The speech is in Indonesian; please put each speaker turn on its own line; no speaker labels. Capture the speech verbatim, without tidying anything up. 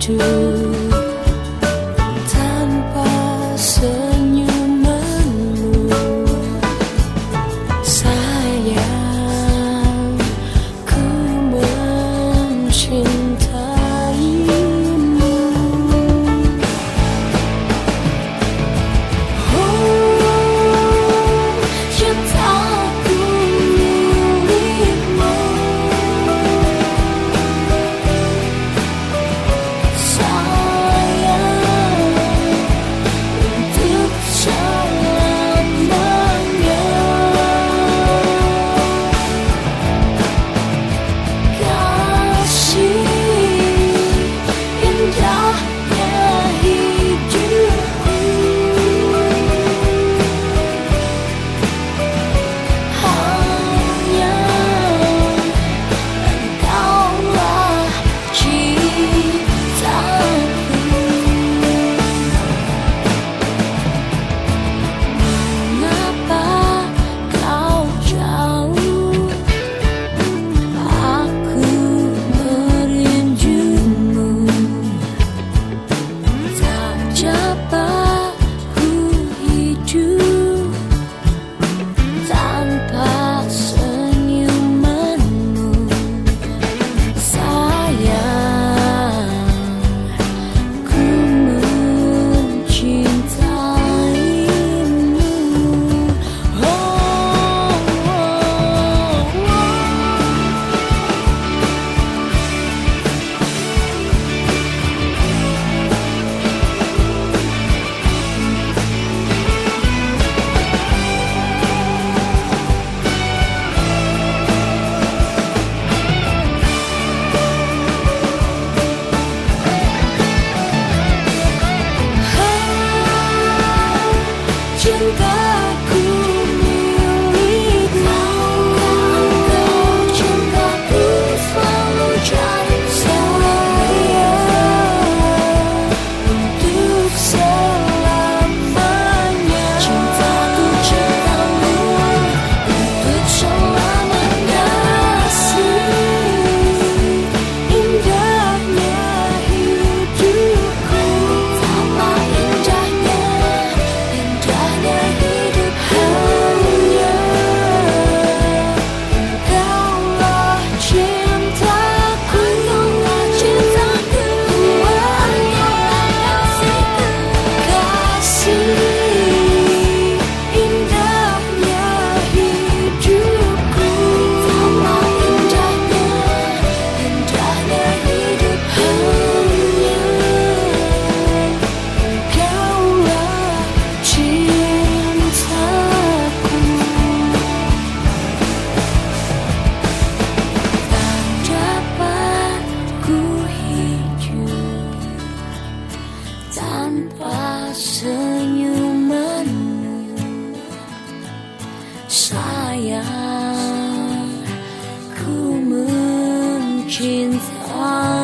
hidup tanpa senyumanmu. Sayang, ku mencintaimu. Oh, cintaku milikmu. Cintaku milikmu. Cintaku selalu jadi sayang untuk selamanya. Cintaku cintamu untuk selamanya. Indahnya hidupku tanpa indahnya. Indahnya hidup hanya Engkaulah cintaku. Engkaulah cintaku. Engkaulah kasih. Indahnya hidupku tanpa indahnya. Indahnya hidup hanya Engkaulah cintaku. Tak dapat ku hidup tanpa senyumanmu. Sayang, ku mencintai